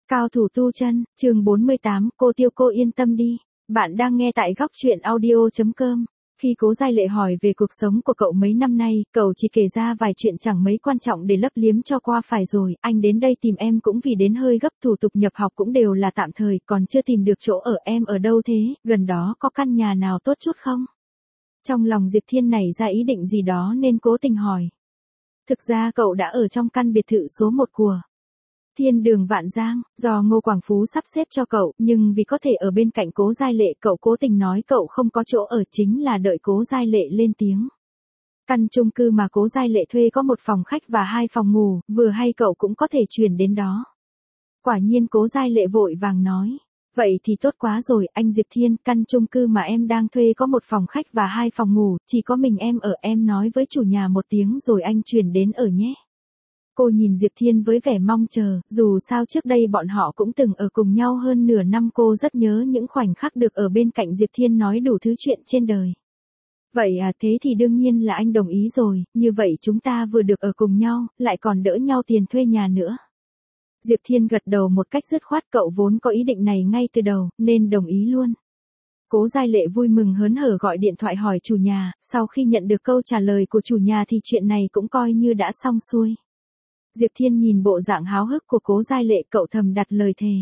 Cao thủ tu chân, chương 48, cô Tiêu cô yên tâm đi. Bạn đang nghe tại góc truyện audio.com. Khi Cố Giai Lệ hỏi về cuộc sống của cậu mấy năm nay, cậu chỉ kể ra vài chuyện chẳng mấy quan trọng để lấp liếm cho qua phải rồi. Anh đến đây tìm em cũng vì đến hơi gấp, thủ tục nhập học cũng đều là tạm thời, còn chưa tìm được chỗ ở. Em ở đâu thế, gần đó có căn nhà nào tốt chút không? Trong lòng Diệp Thiên nảy ra ý định gì đó nên cố tình hỏi. Thực ra cậu đã ở trong căn biệt thự số 1 của Thiên Đường Vạn Giang, do Ngô Quảng Phú sắp xếp cho cậu, nhưng vì có thể ở bên cạnh Cố Giai Lệ, cậu cố tình nói cậu không có chỗ ở, chính là đợi Cố Giai Lệ lên tiếng. Căn chung cư mà Cố Giai Lệ thuê có 1 phòng khách và 2 phòng ngủ, vừa hay cậu cũng có thể chuyển đến đó. Quả nhiên Cố Giai Lệ vội vàng nói. Vậy thì tốt quá rồi, anh Diệp Thiên, căn chung cư mà em đang thuê có 1 phòng khách và 2 phòng ngủ, chỉ có mình em ở, em nói với chủ nhà một tiếng rồi anh chuyển đến ở nhé. Cô nhìn Diệp Thiên với vẻ mong chờ, dù sao trước đây bọn họ cũng từng ở cùng nhau hơn nửa năm, cô rất nhớ những khoảnh khắc được ở bên cạnh Diệp Thiên nói đủ thứ chuyện trên đời. Vậy à, thế thì đương nhiên là anh đồng ý rồi, như vậy chúng ta vừa được ở cùng nhau, lại còn đỡ nhau tiền thuê nhà nữa. Diệp Thiên gật đầu một cách dứt khoát, cậu vốn có ý định này ngay từ đầu, nên đồng ý luôn. Cố Giai Lệ vui mừng hớn hở gọi điện thoại hỏi chủ nhà, sau khi nhận được câu trả lời của chủ nhà thì chuyện này cũng coi như đã xong xuôi. Diệp Thiên nhìn bộ dạng háo hức của Cố Giai Lệ, cậu thầm đặt lời thề.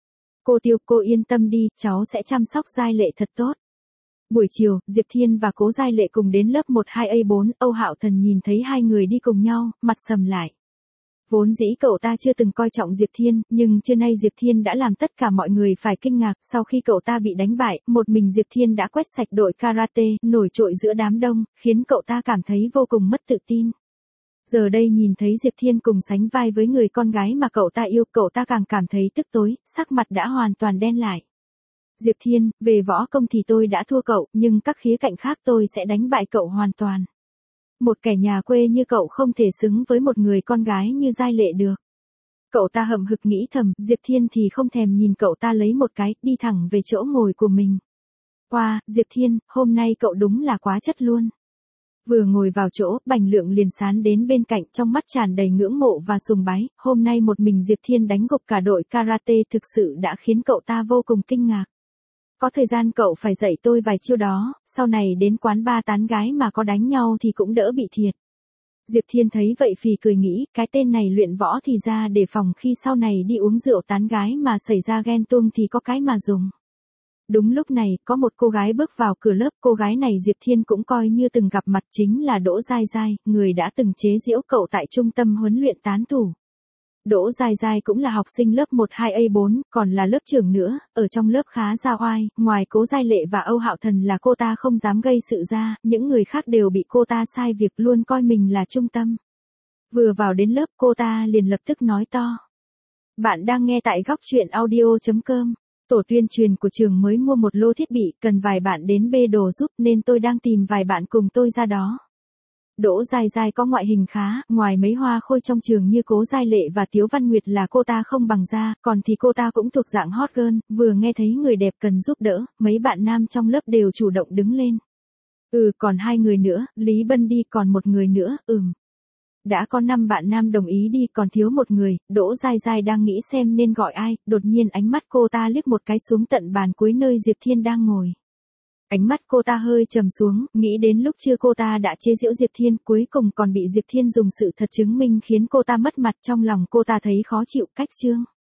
Cô Tiêu, cô yên tâm đi, cháu sẽ chăm sóc Giai Lệ thật tốt. Buổi chiều, Diệp Thiên và Cố Giai Lệ cùng đến lớp 12A4, Âu Hạo Thần nhìn thấy hai người đi cùng nhau, mặt sầm lại. Vốn dĩ cậu ta chưa từng coi trọng Diệp Thiên, nhưng trưa nay Diệp Thiên đã làm tất cả mọi người phải kinh ngạc, sau khi cậu ta bị đánh bại, một mình Diệp Thiên đã quét sạch đội karate, nổi trội giữa đám đông, khiến cậu ta cảm thấy vô cùng mất tự tin. Giờ đây nhìn thấy Diệp Thiên cùng sánh vai với người con gái mà cậu ta yêu, cậu ta càng cảm thấy tức tối, sắc mặt đã hoàn toàn đen lại. Diệp Thiên, về võ công thì tôi đã thua cậu, nhưng các khía cạnh khác tôi sẽ đánh bại cậu hoàn toàn. Một kẻ nhà quê như cậu không thể xứng với một người con gái như Giai Lệ được. Cậu ta hậm hực nghĩ thầm, Diệp Thiên thì không thèm nhìn cậu ta lấy một cái, đi thẳng về chỗ ngồi của mình. Wow, Diệp Thiên, hôm nay cậu đúng là quá chất luôn. Vừa ngồi vào chỗ, Bành Lượng liền sán đến bên cạnh, trong mắt tràn đầy ngưỡng mộ và sùng bái, hôm nay một mình Diệp Thiên đánh gục cả đội karate thực sự đã khiến cậu ta vô cùng kinh ngạc. Có thời gian cậu phải dạy tôi vài chiêu đó, sau này đến quán bar tán gái mà có đánh nhau thì cũng đỡ bị thiệt. Diệp Thiên thấy vậy phì cười nghĩ, cái tên này luyện võ thì ra để phòng khi sau này đi uống rượu tán gái mà xảy ra ghen tuông thì có cái mà dùng. Đúng lúc này, có một cô gái bước vào cửa lớp, cô gái này Diệp Thiên cũng coi như từng gặp mặt, chính là Đỗ Giai Giai, người đã từng chế giễu cậu tại trung tâm huấn luyện tán thủ. Đỗ Giai Giai cũng là học sinh lớp 12A4, còn là lớp trưởng nữa, ở trong lớp khá ra oai, ngoài Cố Giai Lệ và Âu Hạo Thần là cô ta không dám gây sự ra, những người khác đều bị cô ta sai việc, luôn coi mình là trung tâm. Vừa vào đến lớp cô ta liền lập tức nói to. Bạn đang nghe tại góc truyện audio.com. Tổ tuyên truyền của trường mới mua một lô thiết bị, cần vài bạn đến bê đồ giúp nên tôi đang tìm vài bạn cùng tôi ra đó. Đỗ Giai Giai có ngoại hình khá, ngoài mấy hoa khôi trong trường như Cố Giai Lệ và Tiếu Văn Nguyệt là cô ta không bằng ra, còn thì cô ta cũng thuộc dạng hot girl, vừa nghe thấy người đẹp cần giúp đỡ, mấy bạn nam trong lớp đều chủ động đứng lên. Còn 2 người nữa, Lý Bân đi, còn một người nữa, Đã có 5 bạn nam đồng ý đi, còn thiếu một người, Đỗ Giai Giai đang nghĩ xem nên gọi ai, đột nhiên ánh mắt cô ta liếc một cái xuống tận bàn cuối nơi Diệp Thiên đang ngồi. Ánh mắt cô ta hơi trầm xuống, nghĩ đến lúc trưa cô ta đã chế giễu Diệp Thiên, cuối cùng còn bị Diệp Thiên dùng sự thật chứng minh khiến cô ta mất mặt, trong lòng cô ta thấy khó chịu, cách chương.